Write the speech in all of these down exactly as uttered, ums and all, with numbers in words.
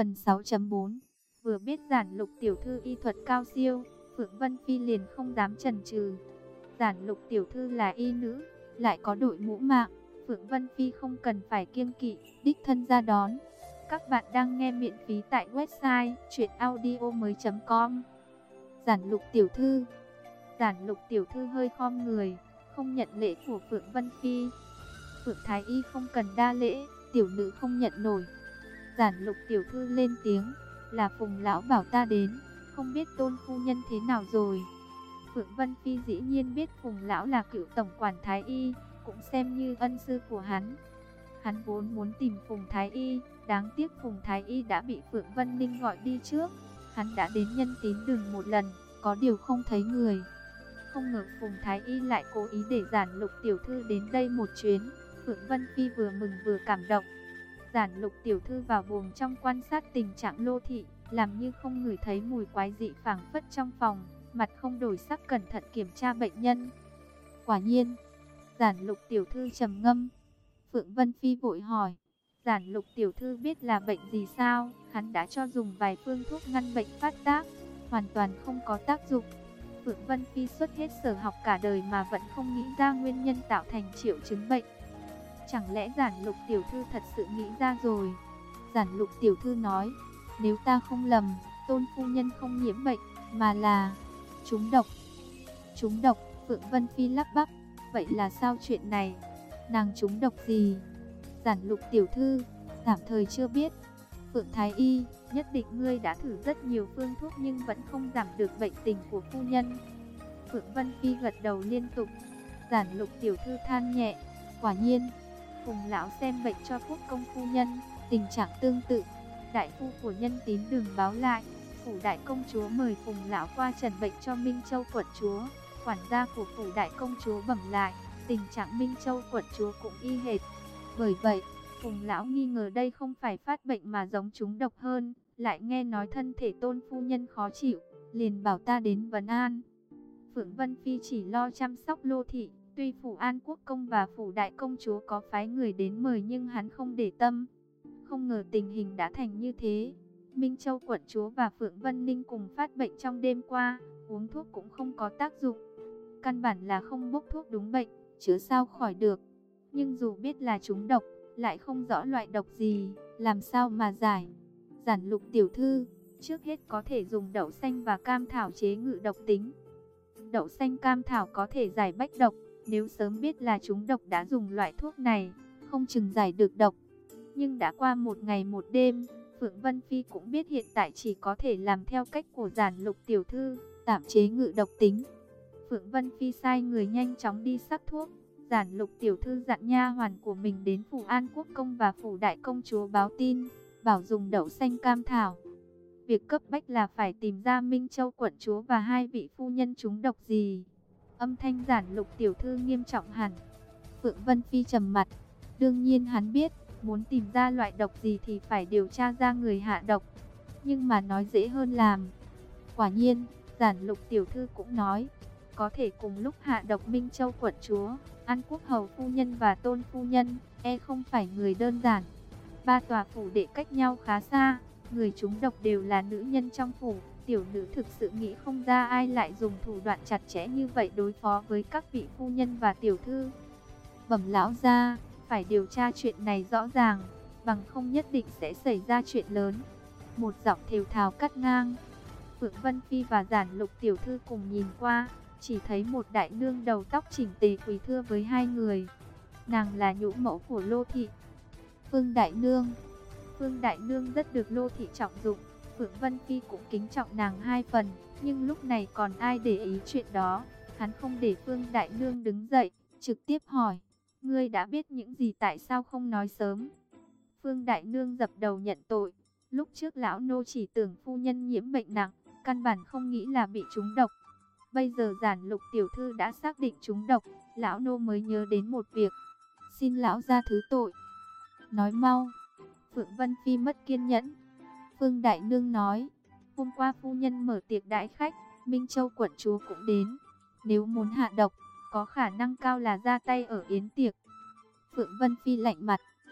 Phần sáu chấm bốn. Vừa biết Giản Lục tiểu thư y thuật cao siêu, Phượng Vân Phi liền không dám chần chừ. Giản Lục tiểu thư là y nữ, lại có đội mũ mạng, Phượng Vân Phi không cần phải kiêng kỵ, đích thân ra đón. Các bạn đang nghe miễn phí tại website truyện audio mới chấm com. Giản Lục tiểu thư. Giản Lục tiểu thư hơi khom người, không nhận lễ của Phượng Vân Phi. Phượng Thái Y không cần đa lễ, tiểu nữ không nhận nổi. Giản Lục tiểu thư lên tiếng, là Phùng lão bảo ta đến, không biết Tôn phu nhân thế nào rồi. Phượng Vân Phi dĩ nhiên biết Phùng lão là cựu tổng quản Thái Y, cũng xem như ân sư của hắn. Hắn vốn muốn tìm Phùng Thái Y, đáng tiếc Phùng Thái Y đã bị Phượng Vân Ninh gọi đi trước. Hắn đã đến Nhân Tín Đường một lần, có điều không thấy người. Không ngờ Phùng Thái Y lại cố ý để Giản Lục tiểu thư đến đây một chuyến. Phượng Vân Phi vừa mừng vừa cảm động. Giản Lục tiểu thư vào buồng trong quan sát tình trạng Lô thị, làm như không ngửi thấy mùi quái dị phảng phất trong phòng, mặt không đổi sắc cẩn thận kiểm tra bệnh nhân. Quả nhiên, Giản Lục tiểu thư trầm ngâm. Phượng Vân Phi vội hỏi, Giản Lục tiểu thư biết là bệnh gì sao? Hắn đã cho dùng vài phương thuốc ngăn bệnh phát tác, hoàn toàn không có tác dụng. Phượng Vân Phi xuất hết sở học cả đời mà vẫn không nghĩ ra nguyên nhân tạo thành triệu chứng bệnh. Chẳng lẽ Giản Lục tiểu thư thật sự nghĩ ra rồi? Giản Lục tiểu thư nói, nếu ta không lầm, Tôn phu nhân không nhiễm bệnh, mà là trúng độc. Trúng độc? Phượng Vân Phi lắp bắp, vậy là sao chuyện này? Nàng trúng độc gì? Giản Lục tiểu thư, tạm thời chưa biết. Phượng Thái Y, nhất định ngươi đã thử rất nhiều phương thuốc nhưng vẫn không giảm được bệnh tình của phu nhân. Phượng Vân Phi gật đầu liên tục. Giản Lục tiểu thư than nhẹ, quả nhiên, Phùng lão xem bệnh cho Quốc công phu nhân, tình trạng tương tự. Đại phu của Nhân Tín Đường báo lại, phủ đại công chúa mời Phùng lão qua trần bệnh cho Minh Châu quận chúa. Quản gia của phủ đại công chúa bẩm lại, tình trạng Minh Châu quận chúa cũng y hệt. Bởi vậy, Phùng lão nghi ngờ đây không phải phát bệnh mà giống trúng độc hơn, lại nghe nói thân thể Tôn phu nhân khó chịu, liền bảo ta đến vấn an. Phượng Vân Phi chỉ lo chăm sóc Lô thị, tuy phủ An Quốc công và phủ đại công chúa có phái người đến mời nhưng hắn không để tâm. Không ngờ tình hình đã thành như thế. Minh Châu quận chúa và Phượng Vân Ninh cùng phát bệnh trong đêm qua, uống thuốc cũng không có tác dụng. Căn bản là không bốc thuốc đúng bệnh, chứ sao khỏi được. Nhưng dù biết là trúng độc, lại không rõ loại độc gì, làm sao mà giải. Giản Lục tiểu thư, trước hết có thể dùng đậu xanh và cam thảo chế ngự độc tính. Đậu xanh cam thảo có thể giải bách độc, nếu sớm biết là trúng độc đã dùng loại thuốc này, không chừng giải được độc. Nhưng đã qua một ngày một đêm, Phượng Vân Phi cũng biết hiện tại chỉ có thể làm theo cách của Giản Lục tiểu thư, tạm chế ngự độc tính. Phượng Vân Phi sai người nhanh chóng đi sắc thuốc. Giản Lục tiểu thư dặn nha hoàn của mình đến phủ An Quốc công và phủ đại công chúa báo tin, bảo dùng đậu xanh cam thảo. Việc cấp bách là phải tìm ra Minh Châu quận chúa và hai vị phu nhân trúng độc gì. Âm thanh Giản Lục tiểu thư nghiêm trọng hẳn. Phượng Vân Phi trầm mặt. Đương nhiên hắn biết, muốn tìm ra loại độc gì thì phải điều tra ra người hạ độc. Nhưng mà nói dễ hơn làm. Quả nhiên, Giản Lục tiểu thư cũng nói, có thể cùng lúc hạ độc Minh Châu quận chúa, An Quốc hầu phu nhân và Tôn phu nhân, e không phải người đơn giản. Ba tòa phủ đệ cách nhau khá xa, người trúng độc đều là nữ nhân trong phủ. Tiểu nữ thực sự nghĩ không ra ai lại dùng thủ đoạn chặt chẽ như vậy đối phó với các vị phu nhân và tiểu thư. Bẩm lão gia, phải điều tra chuyện này rõ ràng, bằng không nhất định sẽ xảy ra chuyện lớn. Một giọng thều thào cắt ngang. Phượng Vân Phi và Giản Lục tiểu thư cùng nhìn qua, chỉ thấy một đại nương đầu tóc chỉnh tề quỳ thưa với hai người. Nàng là nhũ mẫu của Lô thị, Phương đại nương. Phương đại nương rất được Lô thị trọng dụng, Phượng Vân Phi cũng kính trọng nàng hai phần, nhưng lúc này còn ai để ý chuyện đó. Hắn không để Phương đại nương đứng dậy, trực tiếp hỏi, ngươi đã biết những gì, tại sao không nói sớm? Phương đại nương dập đầu nhận tội, lúc trước lão nô chỉ tưởng phu nhân nhiễm bệnh nặng, căn bản không nghĩ là bị trúng độc. Bây giờ Giản Lục tiểu thư đã xác định trúng độc, lão nô mới nhớ đến một việc. Xin lão gia thứ tội. Nói mau. Phượng Vân Phi mất kiên nhẫn. Phương đại nương nói, hôm qua phu nhân mở tiệc đãi khách, Minh Châu quận chúa cũng đến. Nếu muốn hạ độc, có khả năng cao là ra tay ở yến tiệc. Phượng Vân Phi lạnh mặt,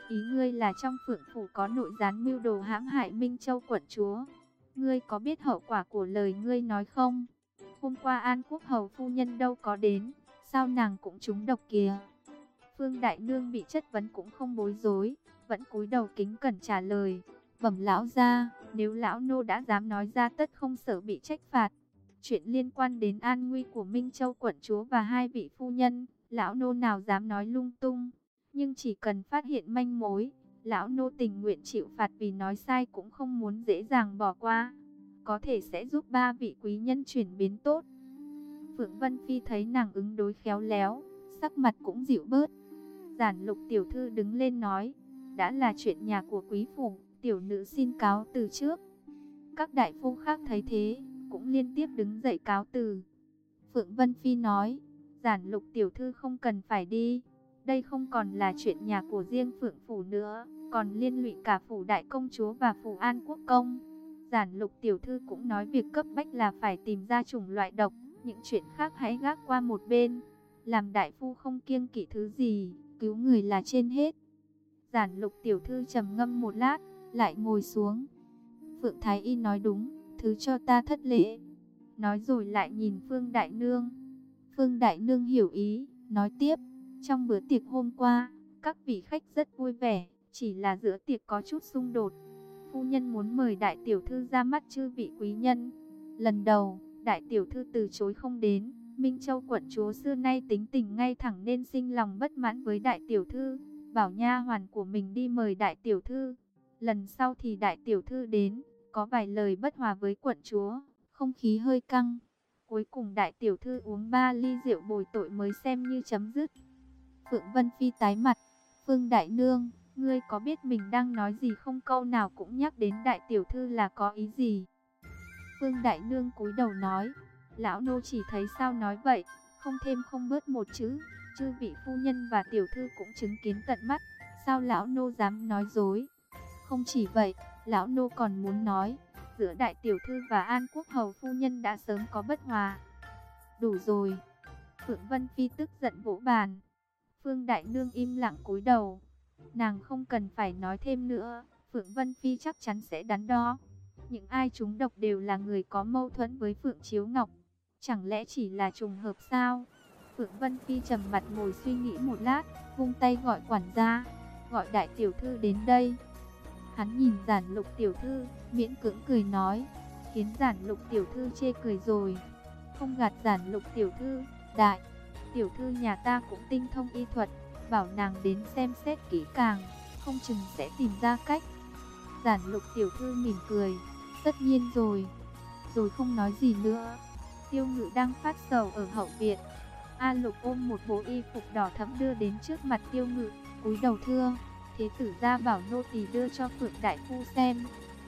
Ý ngươi là trong Phượng phủ có nội gián mưu đồ hãm hại Minh Châu quận chúa. Ngươi có biết hậu quả của lời ngươi nói không? Hôm qua An Quốc hầu phu nhân đâu có đến, sao nàng cũng trúng độc kìa? Phương Đại Nương bị chất vấn cũng không bối rối, vẫn cúi đầu kính cẩn trả lời. Bẩm lão gia, nếu lão nô đã dám nói ra tất không sợ bị trách phạt. Chuyện liên quan đến an nguy của Minh Châu quận chúa và hai vị phu nhân, lão nô nào dám nói lung tung. Nhưng chỉ cần phát hiện manh mối, lão nô tình nguyện chịu phạt, vì nói sai cũng không muốn dễ dàng bỏ qua. Có thể sẽ giúp ba vị quý nhân chuyển biến tốt. Phượng Vân Phi thấy nàng ứng đối khéo léo, sắc mặt cũng dịu bớt. Giản Lục tiểu thư đứng lên nói, đã là chuyện nhà của quý phủ, tiểu nữ xin cáo từ trước. Các đại phu khác thấy thế, cũng liên tiếp đứng dậy cáo từ. Phượng Vân Phi nói, Giản Lục tiểu thư không cần phải đi. Đây không còn là chuyện nhà của riêng Phượng phủ nữa, còn liên lụy cả phủ đại công chúa và phủ An Quốc công. Giản Lục tiểu thư cũng nói việc cấp bách là phải tìm ra chủng loại độc, những chuyện khác hãy gác qua một bên. Làm đại phu không kiêng kỵ thứ gì, cứu người là trên hết. Giản Lục tiểu thư trầm ngâm một lát, lại ngồi xuống. Phượng Thái Y nói đúng, thứ cho ta thất lễ. Nói rồi lại nhìn Phương Đại Nương. Phương Đại Nương hiểu ý, nói tiếp. Trong bữa tiệc hôm qua, các vị khách rất vui vẻ, chỉ là giữa tiệc có chút xung đột. Phu nhân muốn mời đại tiểu thư ra mắt chư vị quý nhân. Lần đầu, đại tiểu thư từ chối không đến. Minh Châu quận chúa xưa nay tính tình ngay thẳng nên sinh lòng bất mãn với đại tiểu thư, bảo nha hoàn của mình đi mời đại tiểu thư. Lần sau thì đại tiểu thư đến, có vài lời bất hòa với quận chúa, không khí hơi căng. Cuối cùng đại tiểu thư uống ba ly rượu bồi tội mới xem như chấm dứt. Phượng Vân Phi tái mặt, Phương Đại Nương, ngươi có biết mình đang nói gì không, câu nào cũng nhắc đến đại tiểu thư là có ý gì? Phương Đại Nương cúi đầu nói, lão nô chỉ thấy sao nói vậy, không thêm không bớt một chữ, chư vị phu nhân và tiểu thư cũng chứng kiến tận mắt, sao lão nô dám nói dối? Không chỉ vậy, lão nô còn muốn nói, giữa đại tiểu thư và An Quốc hầu phu nhân đã sớm có bất hòa. Đủ rồi. Phượng Vân Phi tức giận vỗ bàn. Phương Đại Nương im lặng cúi đầu. Nàng không cần phải nói thêm nữa, Phượng Vân Phi chắc chắn sẽ đắn đo. Những ai trúng độc đều là người có mâu thuẫn với Phượng Chiếu Ngọc. Chẳng lẽ chỉ là trùng hợp sao? Phượng Vân Phi trầm mặt ngồi suy nghĩ một lát, vung tay gọi quản gia, gọi đại tiểu thư đến đây. Hắn nhìn Giản Lục tiểu thư, miễn cưỡng cười nói, khiến Giản Lục tiểu thư chê cười rồi. Không gạt Giản Lục tiểu thư, đại tiểu thư nhà ta cũng tinh thông y thuật, bảo nàng đến xem xét kỹ càng, không chừng sẽ tìm ra cách. Giản Lục tiểu thư mỉm cười, tất nhiên rồi. Rồi không nói gì nữa. Tiêu Ngự đang phát sầu ở hậu viện. A Lục ôm một bộ y phục đỏ thẫm đưa đến trước mặt Tiêu Ngự, cúi đầu thưa, thế tử gia bảo nô tỳ đưa cho Phượng đại phu xem.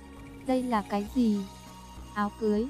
Đây là cái gì? Áo cưới.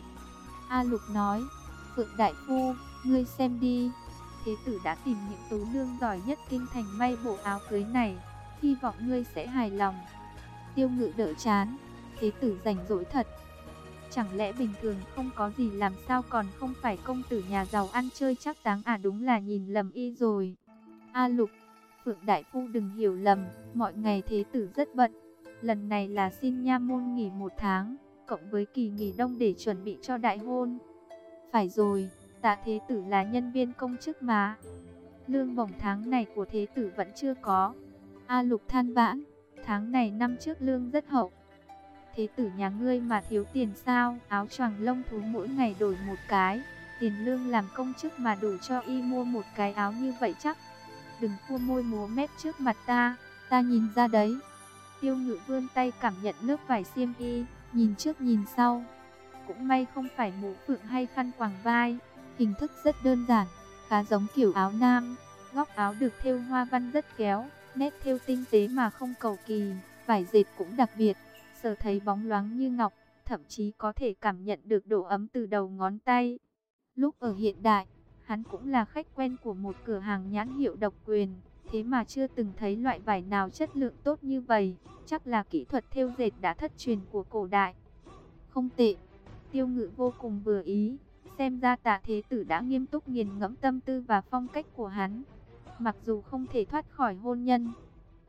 A Lục nói, Phượng đại phu, ngươi xem đi. Thế tử đã tìm những tú nương giỏi nhất kinh thành may bộ áo cưới này, hy vọng ngươi sẽ hài lòng. Tiêu Ngự đỡ chán, thế tử rảnh rỗi thật. Chẳng lẽ bình thường không có gì làm sao còn không phải công tử nhà giàu ăn chơi chắc táng à? Đúng là nhìn lầm y rồi. A Lục, Phượng đại phu đừng hiểu lầm, mọi ngày thế tử rất bận. Lần này là xin nha môn nghỉ một tháng, cộng với kỳ nghỉ đông để chuẩn bị cho đại hôn. Phải rồi, Tạ thế tử là nhân viên công chức mà. Lương bổng tháng này của thế tử vẫn chưa có. A Lục than vãn, tháng này năm trước lương rất hậu. Thế tử nhà ngươi mà thiếu tiền sao? Áo choàng lông thú mỗi ngày đổi một cái, tiền lương làm công chức mà đủ cho y mua một cái áo như vậy chắc. Đừng khua môi múa mép trước mặt ta, ta nhìn ra đấy. Tiêu Ngự vươn tay cảm nhận lớp vải xiêm y, nhìn trước nhìn sau. Cũng may không phải mũ phượng hay khăn quàng vai, hình thức rất đơn giản, khá giống kiểu áo nam. Góc áo được thêu hoa văn rất khéo, nét thêu tinh tế mà không cầu kỳ, vải dệt cũng đặc biệt, sờ thấy bóng loáng như ngọc, thậm chí có thể cảm nhận được độ ấm từ đầu ngón tay. Lúc ở hiện đại, hắn cũng là khách quen của một cửa hàng nhãn hiệu độc quyền, thế mà chưa từng thấy loại vải nào chất lượng tốt như vậy, chắc là kỹ thuật thêu dệt đã thất truyền của cổ đại. Không tệ, Tiêu Ngự vô cùng vừa ý, xem ra Tạ thế tử đã nghiêm túc nghiền ngẫm tâm tư và phong cách của hắn. Mặc dù không thể thoát khỏi hôn nhân,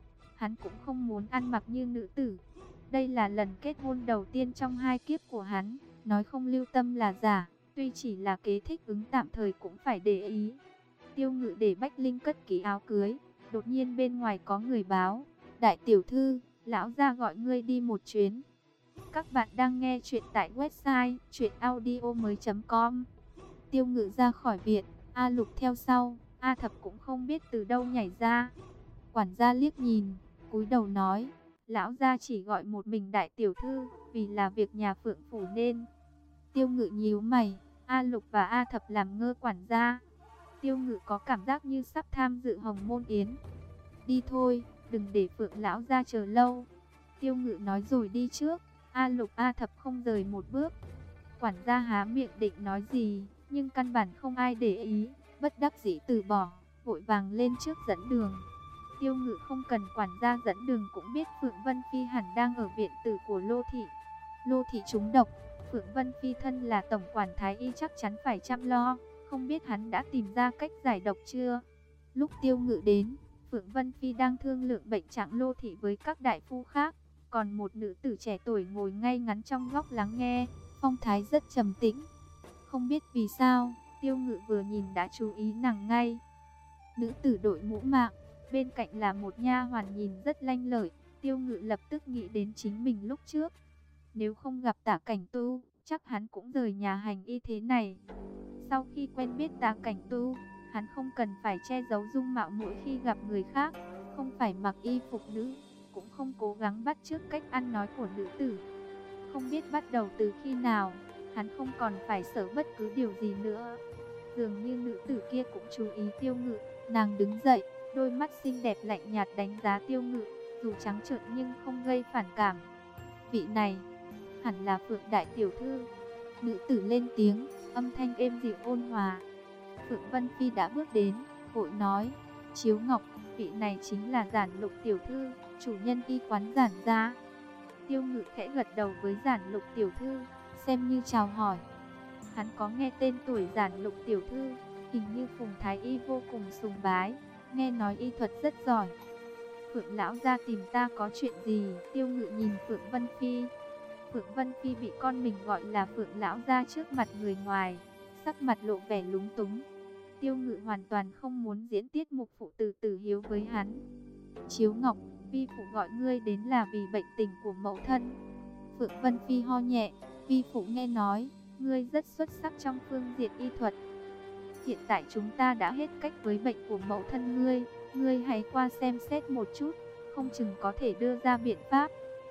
hắn cũng không muốn ăn mặc như nữ tử. Đây là lần kết hôn đầu tiên trong hai kiếp của hắn, nói không lưu tâm là giả, tuy chỉ là kế thích ứng tạm thời cũng phải để ý. Tiêu Ngự để Bách Linh cất kỹ áo cưới, đột nhiên bên ngoài có người báo, đại tiểu thư, lão gia gọi ngươi đi một chuyến. Các bạn đang nghe chuyện tại website truyện audio mới chấm com. Tiêu Ngự ra khỏi viện, A Lục theo sau, A Thập cũng không biết từ đâu nhảy ra. Quản gia liếc nhìn, cúi đầu nói, lão gia chỉ gọi một mình đại tiểu thư, vì là việc nhà Phượng phủ nên. Tiêu Ngự nhíu mày, A Lục và A Thập làm ngơ quản gia. Tiêu Ngự có cảm giác như sắp tham dự hồng môn yến. Đi thôi, đừng để Phượng lão gia chờ lâu. Tiêu Ngự nói rồi đi trước, A Lục A Thập không rời một bước. Quản gia há miệng định nói gì, nhưng căn bản không ai để ý, bất đắc dĩ từ bỏ, vội vàng lên trước dẫn đường. Tiêu Ngự không cần quản gia dẫn đường cũng biết Phượng Vân Phi hẳn đang ở viện tử của Lô Thị. Lô Thị trúng độc, Phượng Vân Phi thân là tổng quản thái y chắc chắn phải chăm lo, không biết hắn đã tìm ra cách giải độc chưa. Lúc Tiêu Ngự đến, Phượng Vân Phi đang thương lượng bệnh trạng Lô Thị với các đại phu khác, còn một nữ tử trẻ tuổi ngồi ngay ngắn trong góc lắng nghe, phong thái rất trầm tĩnh. Không biết vì sao, Tiêu Ngự vừa nhìn đã chú ý nàng ngay. Nữ tử đội mũ mạng, bên cạnh là một nha hoàn nhìn rất lanh lợi. Tiêu Ngự lập tức nghĩ đến chính mình lúc trước. Nếu không gặp Tả Cảnh Tu, chắc hắn cũng rời nhà hành y thế này. Sau khi quen biết Tả Cảnh Tu, hắn không cần phải che giấu dung mạo mỗi khi gặp người khác, không phải mặc y phục nữ, cũng không cố gắng bắt chước cách ăn nói của nữ tử. Không biết bắt đầu từ khi nào, hắn không còn phải sợ bất cứ điều gì nữa. Dường như nữ tử kia cũng chú ý Tiêu Ngự, nàng đứng dậy, đôi mắt xinh đẹp lạnh nhạt đánh giá Tiêu Ngự, dù trắng trợn nhưng không gây phản cảm. Vị này, hẳn là Phượng đại tiểu thư. Nữ tử lên tiếng, âm thanh êm dịu ôn hòa. Phượng Vân Phi đã bước đến, vội nói, Chiếu Ngọc, vị này chính là Giản Lục tiểu thư, chủ nhân y quán Giản gia. Tiêu Ngự khẽ gật đầu với Giản Lục tiểu thư, xem như chào hỏi. Hắn có nghe tên tuổi Giản Lục tiểu thư, hình như Phùng Thái Y vô cùng sùng bái, nghe nói y thuật rất giỏi. Phượng lão gia tìm ta có chuyện gì? Tiêu Ngự nhìn Phượng Vân Phi. Phượng Vân Phi bị con mình gọi là Phượng lão gia trước mặt người ngoài, sắc mặt lộ vẻ lúng túng. Tiêu Ngự hoàn toàn không muốn diễn tiết mục phụ tử tử hiếu với hắn. Chiếu Ngọc, vi phụ gọi ngươi đến là vì bệnh tình của mẫu thân. Phượng Vân Phi ho nhẹ, vi phụ nghe nói, ngươi rất xuất sắc trong phương diện y thuật. Hiện tại chúng ta đã hết cách với bệnh của mẫu thân ngươi, ngươi hãy qua xem xét một chút, không chừng có thể đưa ra biện pháp.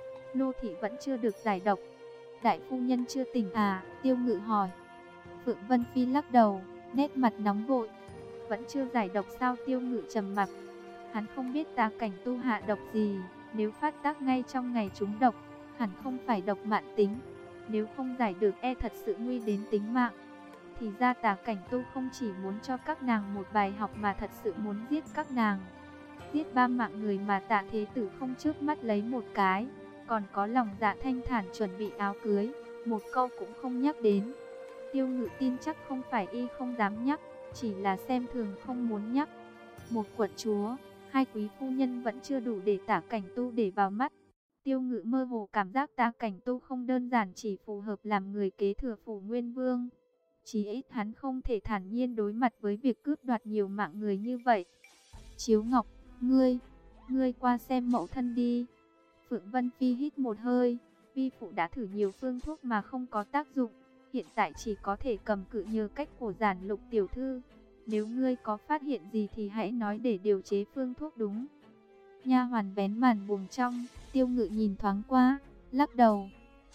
Lô Thị vẫn chưa được giải độc. Đại phu nhân chưa tỉnh à? Tiêu Ngự hỏi. Phượng Vân Phi lắc đầu, nét mặt nóng vội. Vẫn chưa giải độc sao? Tiêu Ngự trầm mặc. Hắn không biết Tả Cảnh Tu hạ độc gì, nếu phát tác ngay trong ngày trúng độc, hẳn không phải độc mãn tính. Nếu không giải được e thật sự nguy đến tính mạng. Thì ra Tả Cảnh Tu không chỉ muốn cho các nàng một bài học mà thật sự muốn giết các nàng. Giết ba mạng người mà Tạ Thế Tử không trước mắt lấy một cái, còn có lòng dạ thanh thản chuẩn bị áo cưới, một câu cũng không nhắc đến. Tiêu Ngự tin chắc không phải y không dám nhắc, chỉ là xem thường không muốn nhắc. Một quận chúa, hai quý phu nhân vẫn chưa đủ để Tả Cảnh Tu để vào mắt. Tiêu Ngự mơ hồ cảm giác Tả Cảnh Tu không đơn giản chỉ phù hợp làm người kế thừa phủ Nguyên Vương. Chỉ ít hắn không thể thản nhiên đối mặt với việc cướp đoạt nhiều mạng người như vậy. Chiếu Ngọc, ngươi, ngươi qua xem mẫu thân đi. Phượng Vân Phi hít một hơi, vi phụ đã thử nhiều phương thuốc mà không có tác dụng, hiện tại chỉ có thể cầm cự nhờ cách của Giản Lục tiểu thư. Nếu ngươi có phát hiện gì thì hãy nói để điều chế phương thuốc đúng. Nha hoàn vén màn buồng trong, Tiêu Ngự nhìn thoáng qua, lắc đầu.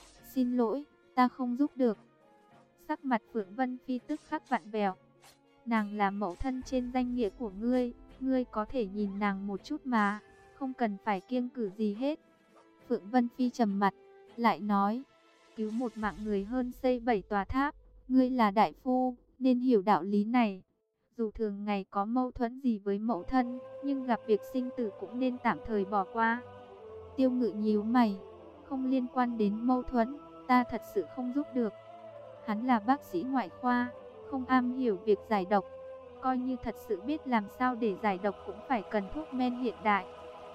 Xin lỗi, ta không giúp được. Sắc mặt Phượng Vân Phi tức khắc vặn vẹo. Nàng là mẫu thân trên danh nghĩa của ngươi, ngươi có thể nhìn nàng một chút mà, không cần phải kiêng cử gì hết. Phượng Vân Phi trầm mặt, lại nói, cứu một mạng người hơn xây bảy tòa tháp, ngươi là đại phu, nên hiểu đạo lý này. Dù thường ngày có mâu thuẫn gì với mẫu thân, nhưng gặp việc sinh tử cũng nên tạm thời bỏ qua. Tiêu Ngự nhíu mày, không liên quan đến mâu thuẫn, ta thật sự không giúp được. Hắn là bác sĩ ngoại khoa, không am hiểu việc giải độc. Coi như thật sự biết làm sao để giải độc cũng phải cần thuốc men hiện đại.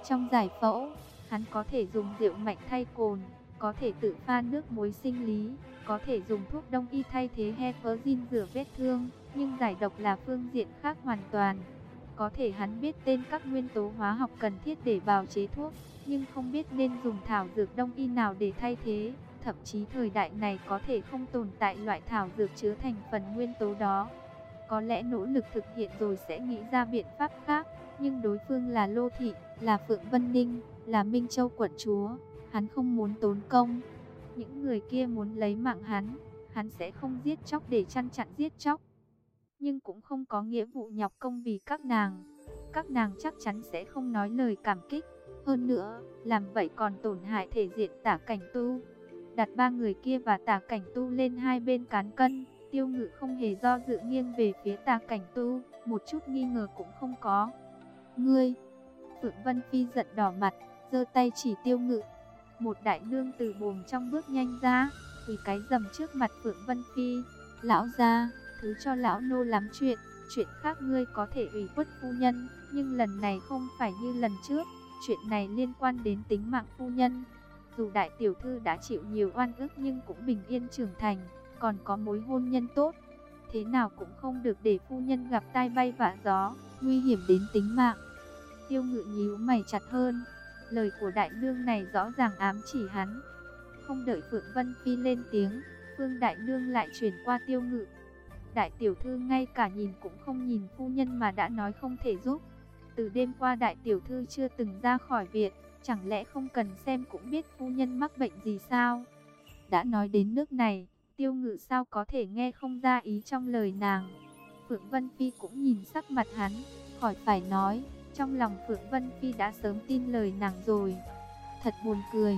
Trong giải phẫu, hắn có thể dùng rượu mạnh thay cồn, có thể tự pha nước muối sinh lý, có thể dùng thuốc đông y thay thế heparin rửa vết thương, nhưng giải độc là phương diện khác hoàn toàn. Có thể hắn biết tên các nguyên tố hóa học cần thiết để bào chế thuốc, nhưng không biết nên dùng thảo dược đông y nào để thay thế. Thậm chí thời đại này có thể không tồn tại loại thảo dược chứa thành phần nguyên tố đó. Có lẽ nỗ lực thực hiện rồi sẽ nghĩ ra biện pháp khác, nhưng đối phương là Lô Thị, là Phượng Vân Ninh, là Minh Châu quận chúa, hắn không muốn tốn công. Những người kia muốn lấy mạng hắn, hắn sẽ không giết chóc để chăn chặn giết chóc, nhưng cũng không có nghĩa vụ nhọc công vì các nàng. Các nàng chắc chắn sẽ không nói lời cảm kích, hơn nữa, làm vậy còn tổn hại thể diện Tả Cảnh Tu. Đặt ba người kia và Tả Cảnh Tu lên hai bên cán cân, Tiêu Ngự không hề do dự nghiêng về phía Tả Cảnh Tu, một chút nghi ngờ cũng không có. Ngươi! Phượng Vân Phi giận đỏ mặt, giơ tay chỉ Tiêu Ngự. Một đại nương từ buồng trong bước nhanh ra, quỳ cái rầm trước mặt Phượng Vân Phi. Lão gia, thứ cho lão nô lắm chuyện, chuyện khác ngươi có thể ủy khuất phu nhân, nhưng lần này không phải như lần trước, chuyện này liên quan đến tính mạng phu nhân. Dù đại tiểu thư đã chịu nhiều oan ức nhưng cũng bình yên trưởng thành, còn có mối hôn nhân tốt, thế nào cũng không được để phu nhân gặp tai bay vạ gió, nguy hiểm đến tính mạng. Tiêu Ngự nhíu mày chặt hơn, lời của đại nương này rõ ràng ám chỉ hắn. Không đợi Phượng Vân Phi lên tiếng, Phương đại nương lại chuyển qua Tiêu Ngự. Đại tiểu thư ngay cả nhìn cũng không nhìn phu nhân mà đã nói không thể giúp. Từ đêm qua đại tiểu thư chưa từng ra khỏi viện, chẳng lẽ không cần xem cũng biết phu nhân mắc bệnh gì sao? Đã nói đến nước này, Tiêu Ngự sao có thể nghe không ra ý trong lời nàng. Phượng Vân Phi cũng nhìn sắc mặt hắn, khỏi phải nói, trong lòng Phượng Vân Phi đã sớm tin lời nàng rồi. Thật buồn cười.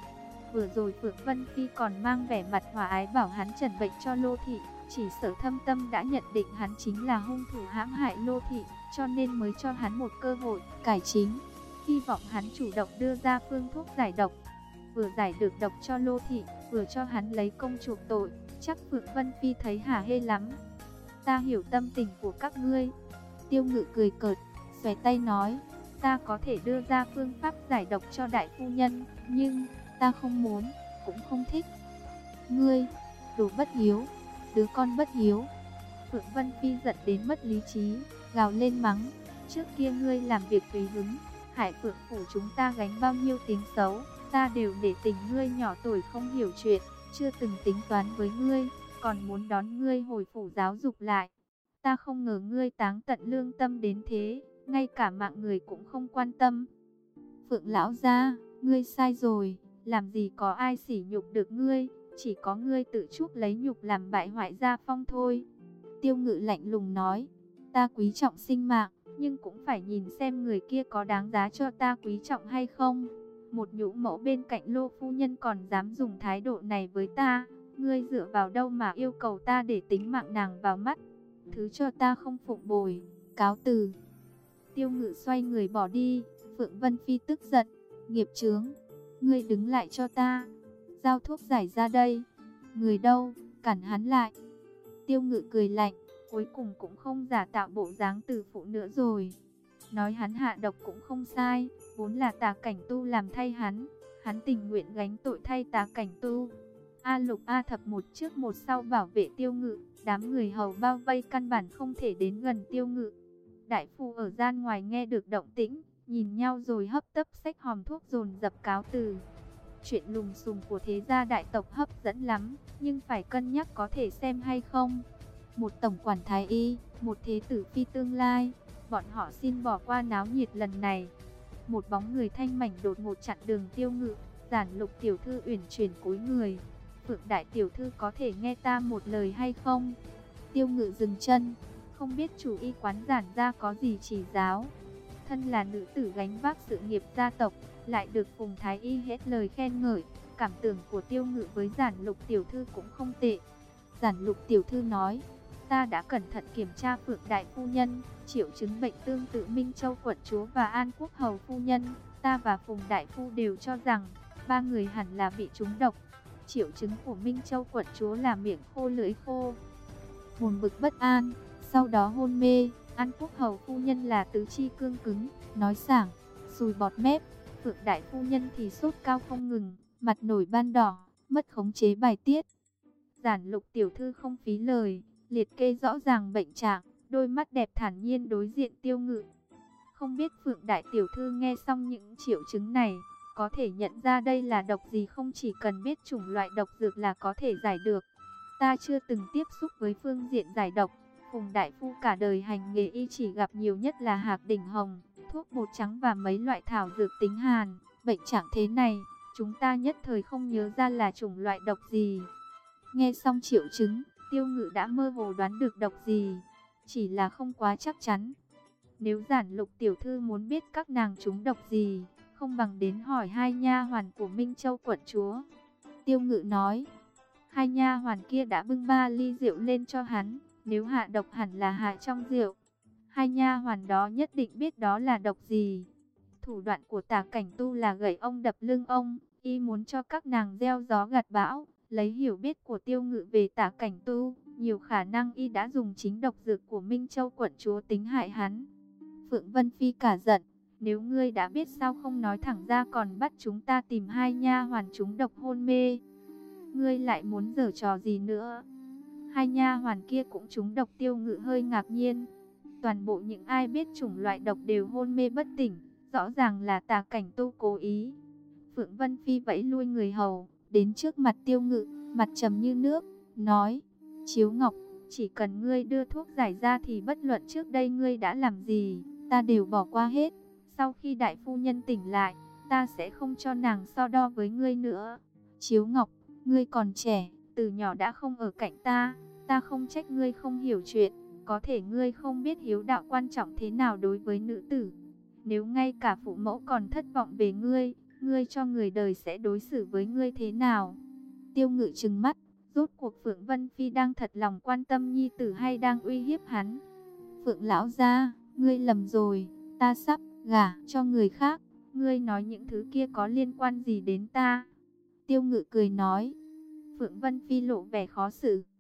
Vừa rồi Phượng Vân Phi còn mang vẻ mặt hòa ái bảo hắn trần bệnh cho Lô Thị, chỉ sợ thâm tâm đã nhận định hắn chính là hung thủ hãm hại Lô Thị, cho nên mới cho hắn một cơ hội cải chính. Hy vọng hắn chủ động đưa ra phương thuốc giải độc, vừa giải được độc cho Lô Thị, vừa cho hắn lấy công chuộc tội. Chắc Phượng Vân Phi thấy hả hê lắm. Ta hiểu tâm tình của các ngươi. Tiêu Ngự cười cợt, xòe tay nói, ta có thể đưa ra phương pháp giải độc cho đại phu nhân, nhưng ta không muốn, cũng không thích. Ngươi, đồ bất hiếu, đứa con bất hiếu. Phượng Vân Phi giận đến mất lý trí, gào lên mắng, trước kia ngươi làm việc tùy hứng, Hải Phượng phủ chúng ta gánh bao nhiêu tiếng xấu, ta đều để tình ngươi nhỏ tuổi không hiểu chuyện, chưa từng tính toán với ngươi, còn muốn đón ngươi hồi phủ giáo dục lại. Ta không ngờ ngươi táng tận lương tâm đến thế, ngay cả mạng người cũng không quan tâm. Phượng lão gia, ngươi sai rồi, làm gì có ai sỉ nhục được ngươi, chỉ có ngươi tự chuốc lấy nhục làm bại hoại gia phong thôi. Tiêu Ngự lạnh lùng nói, ta quý trọng sinh mạng, nhưng cũng phải nhìn xem người kia có đáng giá cho ta quý trọng hay không. Một nhũ mẫu bên cạnh Lô phu nhân còn dám dùng thái độ này với ta, ngươi dựa vào đâu mà yêu cầu ta để tính mạng nàng vào mắt. Thứ cho ta không phụng bồi, cáo từ. Tiêu Ngự xoay người bỏ đi. Phượng Vân Phi tức giận, nghiệp chướng, ngươi đứng lại cho ta, giao thuốc giải ra đây. Người đâu, cản hắn lại. Tiêu Ngự cười lạnh, cuối cùng cũng không giả tạo bộ dáng từ phụ nữa rồi. Nói hắn hạ độc cũng không sai, vốn là Tả Cảnh Tu làm thay hắn, hắn tình nguyện gánh tội thay Tả Cảnh Tu. A Lục A Thập một trước một sau bảo vệ Tiêu Ngự, đám người hầu bao vây căn bản không thể đến gần Tiêu Ngự. Đại phu ở gian ngoài nghe được động tĩnh, nhìn nhau rồi hấp tấp xách hòm thuốc dồn dập cáo từ. Chuyện lùng xùm của thế gia đại tộc hấp dẫn lắm, nhưng phải cân nhắc có thể xem hay không. Một tổng quản thái y, một thế tử phi tương lai, bọn họ xin bỏ qua náo nhiệt lần này. Một bóng người thanh mảnh đột ngột chặn đường Tiêu Ngự, Giản Lục tiểu thư uyển chuyển cúi người. Phượng đại tiểu thư có thể nghe ta một lời hay không? Tiêu Ngự dừng chân, không biết chủ y quán Giản gia có gì chỉ giáo. Thân là nữ tử gánh vác sự nghiệp gia tộc, lại được Phùng thái y hết lời khen ngợi, cảm tưởng của Tiêu Ngự với Giản Lục tiểu thư cũng không tệ. Giản Lục tiểu thư nói, ta đã cẩn thận kiểm tra Phượng đại phu nhân, triệu chứng bệnh tương tự Minh Châu quận chúa và An Quốc hầu phu nhân, ta và Phùng đại phu đều cho rằng ba người hẳn là bị trúng độc. Triệu chứng của Minh Châu quận chúa là miệng khô lưỡi khô, buồn bực bất an, sau đó hôn mê. An Quốc hầu phu nhân là tứ chi cương cứng, nói sảng, sùi bọt mép. Phượng đại phu nhân thì sốt cao không ngừng, mặt nổi ban đỏ, mất khống chế bài tiết. Giản Lục tiểu thư không phí lời, liệt kê rõ ràng bệnh trạng, đôi mắt đẹp thản nhiên đối diện Tiêu Ngự. Không biết Phượng đại tiểu thư nghe xong những triệu chứng này, có thể nhận ra đây là độc gì không? Chỉ cần biết chủng loại độc dược là có thể giải được. Ta chưa từng tiếp xúc với phương diện giải độc. Phùng đại phu cả đời hành nghề y chỉ gặp nhiều nhất là hạc đỉnh hồng, thuốc bột trắng và mấy loại thảo dược tính hàn. Bệnh trạng thế này, chúng ta nhất thời không nhớ ra là chủng loại độc gì. Nghe xong triệu chứng, Tiêu Ngự đã mơ hồ đoán được độc gì, chỉ là không quá chắc chắn. Nếu Giản Lục tiểu thư muốn biết các nàng trúng độc gì, không bằng đến hỏi hai nha hoàn của Minh Châu quận chúa. Tiêu Ngự nói, hai nha hoàn kia đã bưng ba ly rượu lên cho hắn, nếu hạ độc hẳn là hạ trong rượu. Hai nha hoàn đó nhất định biết đó là độc gì. Thủ đoạn của Tả Cảnh Tu là gậy ông đập lưng ông, y muốn cho các nàng gieo gió gặt bão. Lấy hiểu biết của Tiêu Ngự về Tả Cảnh Tu, nhiều khả năng y đã dùng chính độc dược của Minh Châu quận chúa tính hại hắn. Phượng Vân Phi cả giận, nếu ngươi đã biết sao không nói thẳng ra còn bắt chúng ta tìm hai nha hoàn chúng độc hôn mê. Ngươi lại muốn giở trò gì nữa? Hai nha hoàn kia cũng trúng độc. Tiêu Ngự hơi ngạc nhiên. Toàn bộ những ai biết chủng loại độc đều hôn mê bất tỉnh, rõ ràng là Tả Cảnh Tu cố ý. Phượng Vân Phi vẫy lui người hầu, đến trước mặt Tiêu Ngự, mặt trầm như nước, nói, Chiếu Ngọc, chỉ cần ngươi đưa thuốc giải ra thì bất luận trước đây ngươi đã làm gì, ta đều bỏ qua hết. Sau khi đại phu nhân tỉnh lại, ta sẽ không cho nàng so đo với ngươi nữa. Chiếu Ngọc, ngươi còn trẻ, từ nhỏ đã không ở cạnh ta, ta không trách ngươi không hiểu chuyện, có thể ngươi không biết hiếu đạo quan trọng thế nào đối với nữ tử. Nếu ngay cả phụ mẫu còn thất vọng về ngươi, ngươi cho người đời sẽ đối xử với ngươi thế nào? Tiêu Ngự trừng mắt, rốt cuộc Phượng Vân Phi đang thật lòng quan tâm nhi tử hay đang uy hiếp hắn? Phượng lão gia, ngươi lầm rồi, ta sắp gả cho người khác, ngươi nói những thứ kia có liên quan gì đến ta? Tiêu Ngự cười nói. Phượng Vân Phi lộ vẻ khó xử.